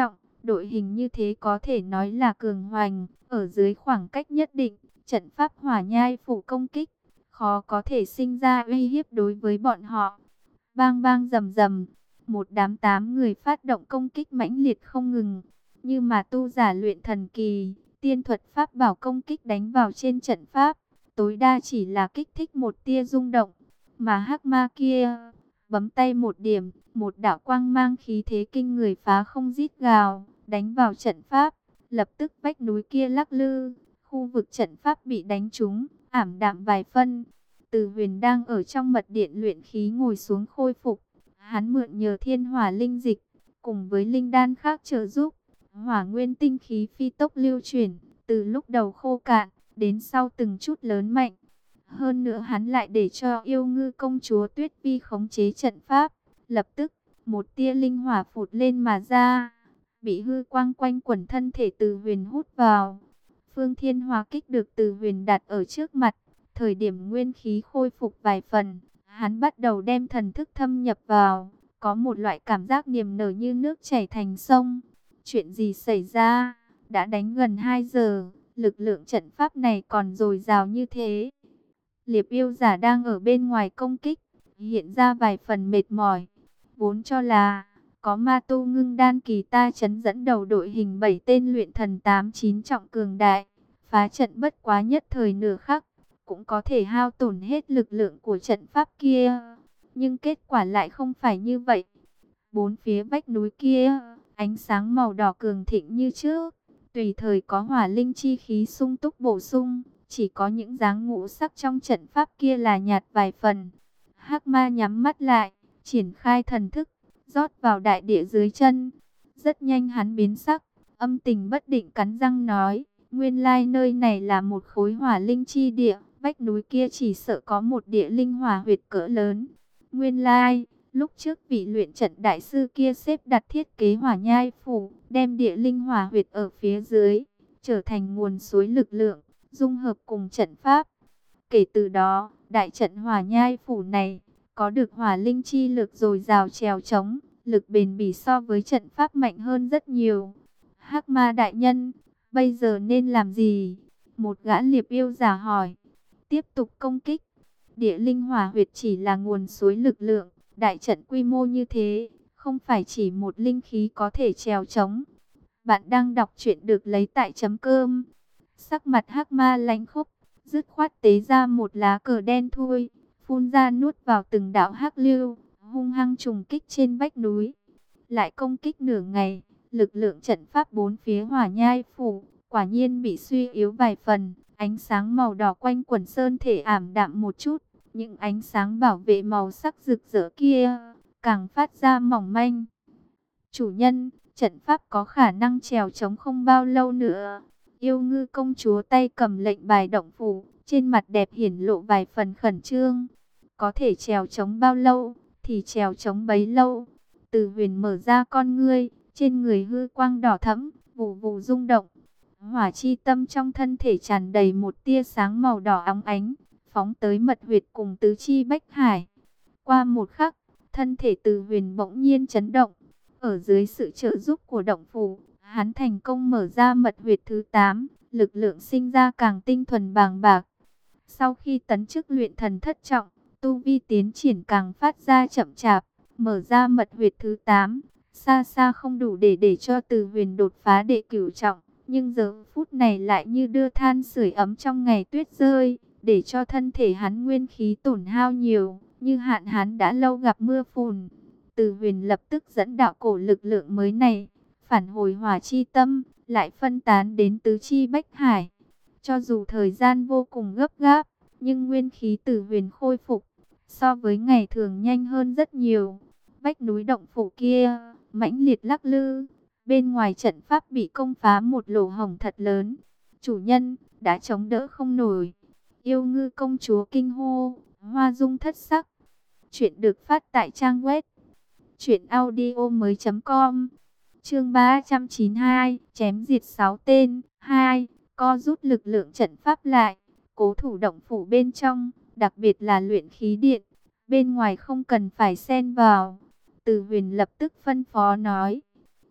Đội hình như thế có thể nói là cường hoành, ở dưới khoảng cách nhất định, trận pháp hỏa nhai phủ công kích, khó có thể sinh ra uy hiếp đối với bọn họ. Bang bang rầm rầm, một đám tám người phát động công kích mãnh liệt không ngừng, như mà tu giả luyện thần kỳ, tiên thuật pháp bảo công kích đánh vào trên trận pháp, tối đa chỉ là kích thích một tia rung động, mà hắc ma kia bấm tay một điểm, một đạo quang mang khí thế kinh người phá không rít gào, đánh vào trận pháp, lập tức vách núi kia lắc lư, khu vực trận pháp bị đánh trúng, ảm đạm vài phân. Từ Huyền đang ở trong mật điện luyện khí ngồi xuống khôi phục, hắn mượn nhờ thiên hỏa linh dịch, cùng với linh đan khác trợ giúp, hỏa nguyên tinh khí phi tốc lưu chuyển, từ lúc đầu khô cạn, đến sau từng chút lớn mạnh. Hơn nữa hắn lại để cho yêu ngư công chúa Tuyết Vi khống chế trận pháp, lập tức, một tia linh hỏa phụt lên mà ra, bị hư quang quanh quẩn thân thể Từ Huyền hút vào. Phương Thiên Hỏa kích được Từ Huyền đặt ở trước mặt, thời điểm nguyên khí khôi phục vài phần, hắn bắt đầu đem thần thức thâm nhập vào, có một loại cảm giác niềm nở như nước chảy thành sông. Chuyện gì xảy ra? Đã đánh gần hai giờ, lực lượng trận pháp này còn dồi dào như thế. Liệp yêu giả đang ở bên ngoài công kích, hiện ra vài phần mệt mỏi. Vốn cho là có ma tu ngưng đan kỳ ta chấn dẫn đầu đội hình bảy tên luyện thần tám chín trọng cường đại, phá trận bất quá nhất thời nửa khắc, cũng có thể hao tổn hết lực lượng của trận pháp kia. Nhưng kết quả lại không phải như vậy. Bốn phía vách núi kia, ánh sáng màu đỏ cường thịnh như trước, tùy thời có hỏa linh chi khí sung túc bổ sung, chỉ có những dáng ngũ sắc trong trận pháp kia là nhạt vài phần. Hắc ma nhắm mắt lại, triển khai thần thức, rót vào đại địa dưới chân. Rất nhanh hắn biến sắc, âm tình bất định cắn răng nói, nguyên lai nơi này là một khối hỏa linh chi địa, vách núi kia chỉ sợ có một địa linh hỏa huyệt cỡ lớn. Nguyên lai, lúc trước vị luyện trận đại sư kia xếp đặt thiết kế hỏa nhai phủ, đem địa linh hỏa huyệt ở phía dưới, trở thành nguồn suối lực lượng, dung hợp cùng trận pháp. Kể từ đó, đại trận hỏa nhai phủ này, có được hỏa linh chi lực dồi dào trèo trống, lực bền bỉ so với trận pháp mạnh hơn rất nhiều. Hắc ma đại nhân, bây giờ nên làm gì? Một gã liệp yêu giả hỏi. Tiếp tục công kích. Địa linh hỏa huyệt chỉ là nguồn suối lực lượng, đại trận quy mô như thế, không phải chỉ một linh khí có thể trèo trống. Bạn đang đọc truyện được lấy tại chấm cơm. Sắc mặt hắc ma lãnh khốc, dứt khoát tế ra một lá cờ đen thui, phun ra nuốt vào từng đạo hắc lưu, hung hăng trùng kích trên vách núi. Lại công kích nửa ngày, lực lượng trận pháp bốn phía hỏa nhai phủ, quả nhiên bị suy yếu vài phần, ánh sáng màu đỏ quanh quần sơn thể ảm đạm một chút, những ánh sáng bảo vệ màu sắc rực rỡ kia, càng phát ra mỏng manh. Chủ nhân, trận pháp có khả năng trèo trống không bao lâu nữa. Yêu ngư công chúa tay cầm lệnh bài động phủ, trên mặt đẹp hiển lộ vài phần khẩn trương. Có thể trèo trống bao lâu, thì trèo trống bấy lâu. Từ Huyền mở ra con ngươi, trên người hư quang đỏ thẫm, vù vù rung động. Hỏa chi tâm trong thân thể tràn đầy một tia sáng màu đỏ óng ánh, phóng tới mật huyệt cùng tứ chi bách hải. Qua một khắc, thân thể Từ Huyền bỗng nhiên chấn động. Ở dưới sự trợ giúp của động phủ, hắn thành công mở ra mật huyệt thứ tám, lực lượng sinh ra càng tinh thuần bàng bạc. Sau khi tấn chức luyện thần thất trọng, tu vi tiến triển càng phát ra chậm chạp, mở ra mật huyệt thứ tám, xa xa không đủ để để cho Từ Huyền đột phá đệ cửu trọng, nhưng giờ phút này lại như đưa than sưởi ấm trong ngày tuyết rơi, để cho thân thể hắn nguyên khí tổn hao nhiều, như hạn hán đã lâu gặp mưa phùn. Từ Huyền lập tức dẫn đạo cổ lực lượng mới này, phản hồi hỏa chi tâm, lại phân tán đến tứ chi bách hải. Cho dù thời gian vô cùng gấp gáp, nhưng nguyên khí Từ Huyền khôi phục, so với ngày thường nhanh hơn rất nhiều. Vách núi động phủ kia, mãnh liệt lắc lư, bên ngoài trận pháp bị công phá một lỗ hổng thật lớn. Chủ nhân, đã chống đỡ không nổi. Yêu ngư công chúa kinh hô, hoa dung thất sắc. Chuyện được phát tại trang web truyện audio mới chấm com. Chương ba trăm chín mươi hai, chém diệt sáu tên. Hai, co rút lực lượng trận pháp lại, cố thủ động phủ bên trong, đặc biệt là luyện khí điện, bên ngoài không cần phải xen vào. Từ Huyền lập tức phân phó nói.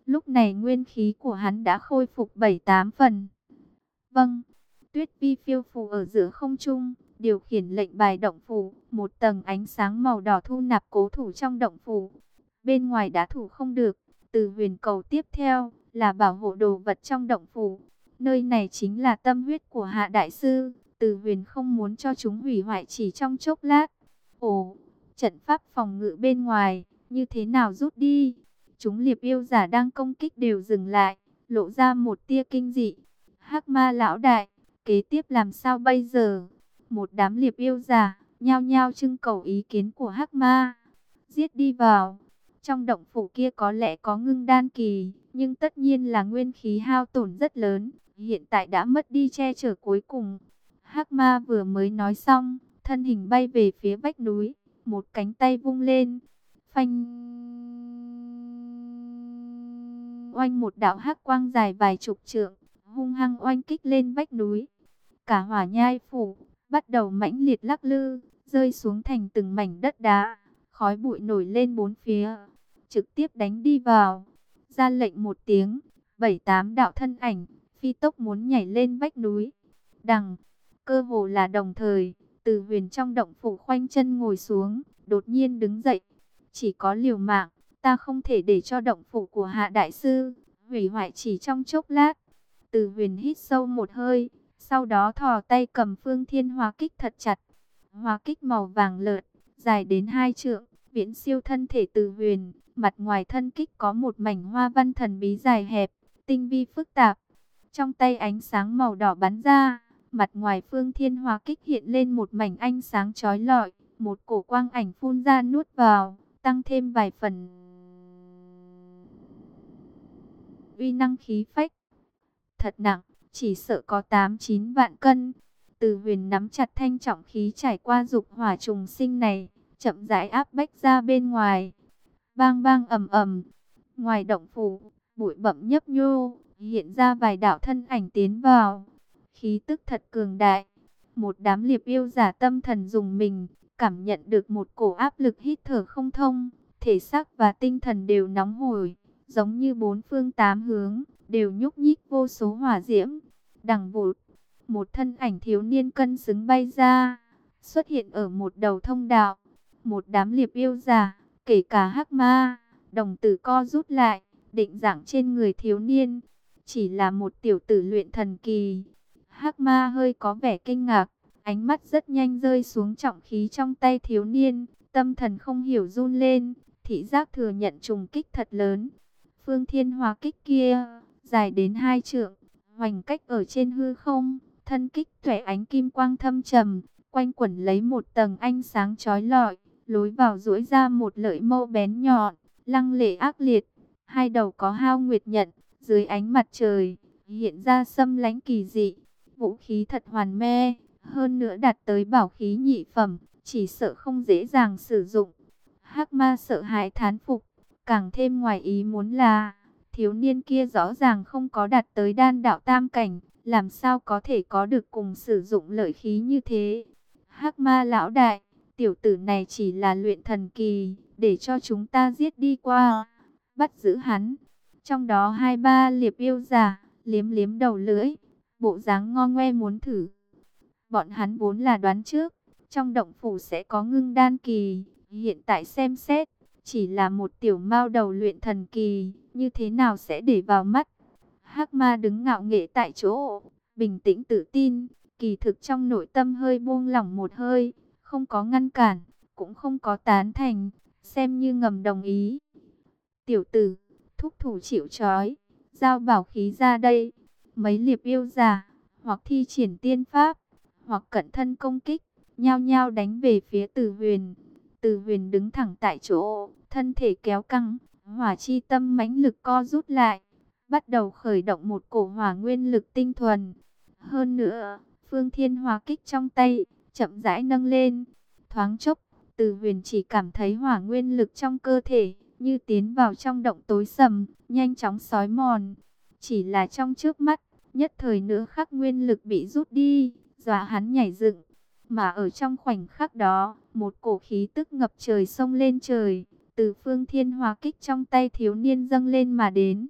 Lúc này nguyên khí của hắn đã khôi phục bảy tám phần. Vâng, Tuyết Vi phiêu phù ở giữa không trung, điều khiển lệnh bài động phủ, một tầng ánh sáng màu đỏ thu nạp cố thủ trong động phủ. Bên ngoài đã thủ không được, Từ Huyền cầu tiếp theo là bảo hộ đồ vật trong động phủ. Nơi này chính là tâm huyết của Hạ đại sư, Từ Huyền không muốn cho chúng hủy hoại chỉ trong chốc lát. Ồ, trận pháp phòng ngự bên ngoài, như thế nào rút đi? Chúng liệp yêu giả đang công kích đều dừng lại, lộ ra một tia kinh dị. Hắc Ma lão đại, kế tiếp làm sao bây giờ? Một đám liệp yêu giả nhao nhao trưng cầu ý kiến của Hắc Ma. Giết đi vào. Trong động phủ kia có lẽ có ngưng đan kỳ, nhưng tất nhiên là nguyên khí hao tổn rất lớn, hiện tại đã mất đi che chở cuối cùng. Hắc Ma vừa mới nói xong, thân hình bay về phía vách núi, một cánh tay vung lên, phanh, oanh, một đạo hắc quang dài vài chục trượng, hung hăng oanh kích lên vách núi. Cả hỏa nhai phủ bắt đầu mãnh liệt lắc lư, rơi xuống thành từng mảnh đất đá, khói bụi nổi lên bốn phía, trực tiếp đánh đi vào. Ra lệnh một tiếng, bảy tám đạo thân ảnh phi tốc muốn nhảy lên vách núi. Đằng, cơ hồ là đồng thời, Từ Huyền trong động phủ khoanh chân ngồi xuống, đột nhiên đứng dậy. Chỉ có liều mạng, ta không thể để cho động phủ của Hạ đại sư hủy hoại chỉ trong chốc lát. Từ Huyền hít sâu một hơi, sau đó thò tay cầm Phương Thiên Hỏa Kích thật chặt. Hỏa Kích màu vàng lợt, dài đến hai trượng, viễn siêu thân thể Từ Huyền. Mặt ngoài thân kích có một mảnh hoa văn thần bí dài hẹp, tinh vi phức tạp. Trong tay ánh sáng màu đỏ bắn ra, mặt ngoài Phương Thiên Hỏa Kích hiện lên một mảnh ánh sáng chói lọi, một cổ quang ảnh phun ra nuốt vào, tăng thêm vài phần uy năng khí phách. Thật nặng, chỉ sợ có tám chín vạn cân. Từ Huyền nắm chặt thanh trọng khí trải qua dục hỏa trùng sinh này, chậm rãi áp bách ra bên ngoài. Bang bang ầm ầm, ngoài động phủ, bụi bặm nhấp nhô, hiện ra vài đạo thân ảnh tiến vào. Khí tức thật cường đại. Một đám liệp yêu giả tâm thần dùng mình, cảm nhận được một cổ áp lực hít thở không thông, thể xác và tinh thần đều nóng hổi, giống như bốn phương tám hướng đều nhúc nhích vô số hỏa diễm. Đằng vụt, một thân ảnh thiếu niên cân xứng bay ra, xuất hiện ở một đầu thông đạo. Một đám liệp yêu giả, kể cả Hắc Ma, đồng tử co rút lại, định dạng trên người thiếu niên. Chỉ là một tiểu tử luyện thần kỳ. Hắc Ma hơi có vẻ kinh ngạc, ánh mắt rất nhanh rơi xuống trọng khí trong tay thiếu niên, tâm thần không hiểu run lên, thị giác thừa nhận trùng kích thật lớn. Phương Thiên Hỏa Kích kia, dài đến hai trượng, hoành cách ở trên hư không, thân kích tuệ ánh kim quang thâm trầm, quanh quẩn lấy một tầng ánh sáng chói lọi, lối vào duỗi ra một lợi mâu bén nhọn, lăng lệ ác liệt. Hai đầu có hao nguyệt nhận, dưới ánh mặt trời, hiện ra xâm lánh kỳ dị. Vũ khí thật hoàn me, hơn nữa đạt tới bảo khí nhị phẩm, chỉ sợ không dễ dàng sử dụng. Hắc Ma sợ hãi thán phục, càng thêm ngoài ý muốn là thiếu niên kia rõ ràng không có đạt tới đan đạo tam cảnh, làm sao có thể có được cùng sử dụng lợi khí như thế. Hắc Ma lão đại, tiểu tử này chỉ là luyện thần kỳ, để cho chúng ta giết đi qua, bắt giữ hắn. Trong đó hai ba liệp yêu giả liếm liếm đầu lưỡi, bộ dáng ngo ngoe muốn thử. Bọn hắn vốn là đoán trước trong động phủ sẽ có ngưng đan kỳ, hiện tại xem xét chỉ là một tiểu mao đầu luyện thần kỳ, như thế nào sẽ để vào mắt. Hắc Ma đứng ngạo nghễ tại chỗ, bình tĩnh tự tin, kỳ thực trong nội tâm hơi buông lỏng một hơi, không có ngăn cản, cũng không có tán thành, xem như ngầm đồng ý. Tiểu tử, thúc thủ chịu trói, giao bảo khí ra đây. Mấy liệp yêu giả, hoặc thi triển tiên pháp, hoặc cận thân công kích, nhao nhao đánh về phía Từ Huyền. Từ Huyền đứng thẳng tại chỗ, thân thể kéo căng, hỏa chi tâm mãnh lực co rút lại, bắt đầu khởi động một cổ hỏa nguyên lực tinh thuần. Hơn nữa, Phương Thiên Hỏa Kích trong tay chậm rãi nâng lên, thoáng chốc, Từ Huyền chỉ cảm thấy hỏa nguyên lực trong cơ thể như tiến vào trong động tối sầm, nhanh chóng xói mòn. Chỉ là trong trước mắt, nhất thời nữa khắc nguyên lực bị rút đi, dọa hắn nhảy dựng. Mà ở trong khoảnh khắc đó, một cổ khí tức ngập trời xông lên trời, từ Phương Thiên Hỏa Kích trong tay thiếu niên dâng lên mà đến,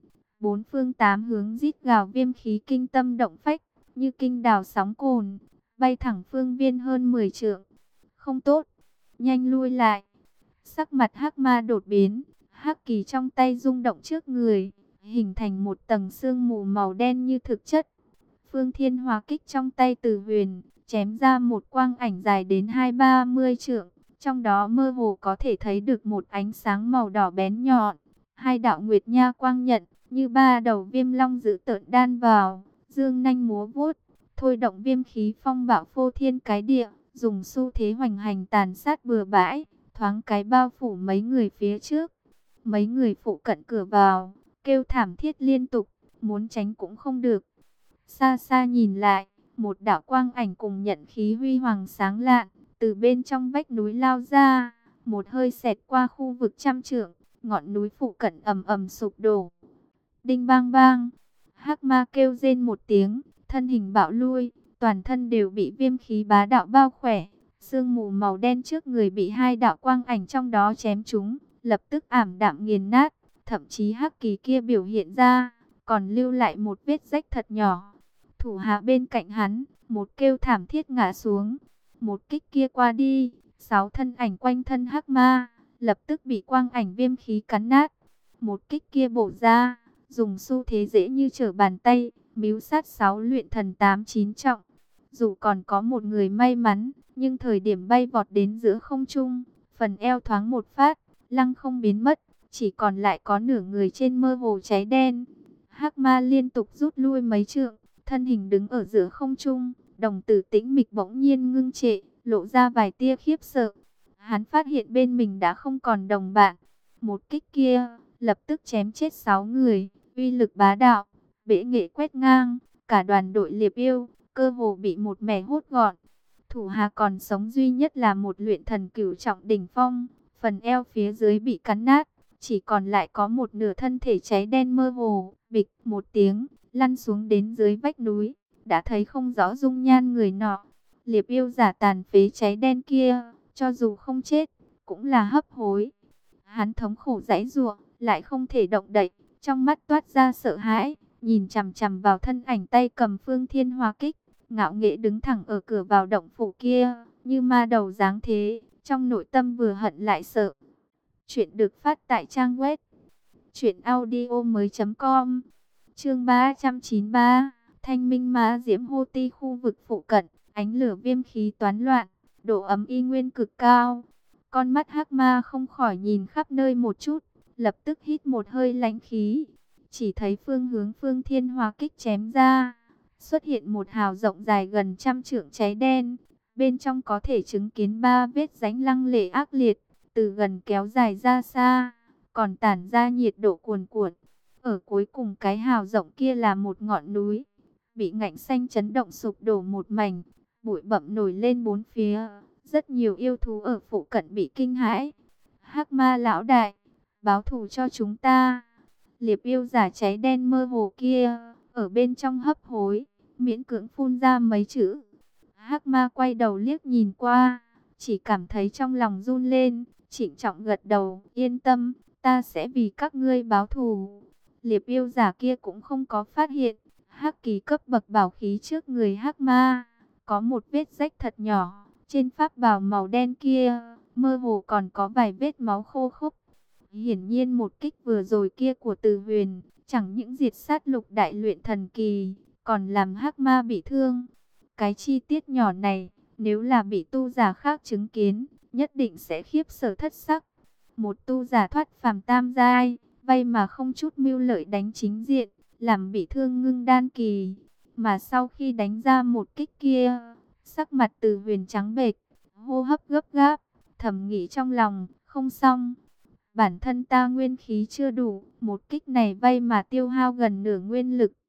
Bốn phương tám hướng rít gào viêm khí kinh tâm động phách, như kinh đào sóng cồn, bay thẳng phương viên hơn mười trượng. Không tốt, nhanh lui lại. Sắc mặt Hắc Ma đột biến, hắc kỳ trong tay rung động trước người, hình thành một tầng sương mù màu đen như thực chất. Phương Thiên Hỏa Kích trong tay Từ Huyền, chém ra một quang ảnh dài đến hai ba mươi trượng, trong đó mơ hồ có thể thấy được một ánh sáng màu đỏ bén nhọn. Hai đạo nguyệt nha quang nhận, như ba đầu viêm long dữ tợn đan vào, dương nanh múa vuốt, thôi động viêm khí phong bạo phô thiên cái địa, dùng xu thế hoành hành tàn sát bừa bãi, thoáng cái bao phủ mấy người phía trước. Mấy người phụ cận cửa vào, kêu thảm thiết liên tục, muốn tránh cũng không được. Xa xa nhìn lại, một đạo quang ảnh cùng nhận khí huy hoàng sáng lạn, từ bên trong vách núi lao ra, một hơi xẹt qua khu vực trăm trượng, ngọn núi phụ cận ầm ầm sụp đổ. Đinh bang bang, Hắc Ma kêu rên một tiếng, thân hình bạo lui, toàn thân đều bị viêm khí bá đạo bao khỏe. Sương mù màu đen trước người bị hai đạo quang ảnh trong đó chém trúng, lập tức ảm đạm nghiền nát, thậm chí hắc kỳ kia biểu hiện ra, còn lưu lại một vết rách thật nhỏ. Thủ hạ bên cạnh hắn, một kêu thảm thiết ngã xuống, một kích kia qua đi, sáu thân ảnh quanh thân Hắc Ma, lập tức bị quang ảnh viêm khí cắn nát. Một kích kia bổ ra, dùng xu thế dễ như trở bàn tay, mưu sát sáu luyện thần tám chín trọng. Dù còn có một người may mắn, nhưng thời điểm bay vọt đến giữa không trung, phần eo thoáng một phát, lăng không biến mất, chỉ còn lại có nửa người trên mơ hồ cháy đen. Hắc Ma liên tục rút lui mấy trượng, thân hình đứng ở giữa không trung, đồng tử tĩnh mịch bỗng nhiên ngưng trệ, lộ ra vài tia khiếp sợ. Hắn phát hiện bên mình đã không còn đồng bạn. Một kích kia, lập tức chém chết sáu người, uy lực bá đạo, bệ nghệ quét ngang, cả đoàn đội liệp yêu, cơ hồ bị một mẻ hốt gọn. Thủ hạ còn sống duy nhất là một luyện thần cửu trọng đỉnh phong, phần eo phía dưới bị cắn nát, chỉ còn lại có một nửa thân thể cháy đen mơ hồ, bịch một tiếng, lăn xuống đến dưới vách núi, đã thấy không rõ dung nhan người nọ. Liệp yêu giả tàn phế cháy đen kia, cho dù không chết, cũng là hấp hối. Hắn thống khổ giãy giụa, lại không thể động đậy, trong mắt toát ra sợ hãi, nhìn chằm chằm vào thân ảnh tay cầm Phương Thiên Hỏa Kích, ngạo nghễ đứng thẳng ở cửa vào động phủ kia, như ma đầu dáng thế, trong nội tâm vừa hận lại sợ. Chuyện được phát tại trang web truyện audio mới.com. Chương ba trăm chín mươi ba, Thanh Minh Ma Diễm Hô Ti khu vực phụ cận, ánh lửa viêm khí toán loạn, độ ấm y nguyên cực cao. Con mắt Hắc Ma không khỏi nhìn khắp nơi một chút, lập tức hít một hơi lãnh khí, chỉ thấy phương hướng Phương Thiên Hỏa Kích chém ra, xuất hiện một hào rộng dài gần trăm trượng cháy đen, bên trong có thể chứng kiến ba vết rãnh lăng lệ ác liệt, từ gần kéo dài ra xa, còn tản ra nhiệt độ cuồn cuộn. Ở cuối cùng cái hào rộng kia là một ngọn núi, bị ngạnh xanh chấn động sụp đổ một mảnh, bụi bặm nổi lên bốn phía, rất nhiều yêu thú ở phụ cận bị kinh hãi. Hắc Ma lão đại, báo thù cho chúng ta. Liệp yêu giả cháy đen mơ hồ kia, ở bên trong hấp hối, miễn cưỡng phun ra mấy chữ. Hắc Ma quay đầu liếc nhìn qua, chỉ cảm thấy trong lòng run lên, trịnh trọng gật đầu, yên tâm, ta sẽ vì các ngươi báo thù. Liệp yêu giả kia cũng không có phát hiện, hắc kỳ cấp bậc bảo khí trước người Hắc Ma, có một vết rách thật nhỏ, trên pháp bào màu đen kia, mơ hồ còn có vài vết máu khô khốc. Hiển nhiên một kích vừa rồi kia của Từ Huyền, chẳng những diệt sát lục đại luyện thần kỳ, còn làm Hắc Ma bị thương. Cái chi tiết nhỏ này, nếu là bị tu giả khác chứng kiến, nhất định sẽ khiếp sợ thất sắc. Một tu giả thoát phàm tam giai, vay mà không chút mưu lợi đánh chính diện, làm bị thương ngưng đan kỳ. Mà sau khi đánh ra một kích kia, sắc mặt Từ Huyền trắng bệch, hô hấp gấp gáp, thầm nghĩ trong lòng, không xong. Bản thân ta nguyên khí chưa đủ, một kích này vay mà tiêu hao gần nửa nguyên lực,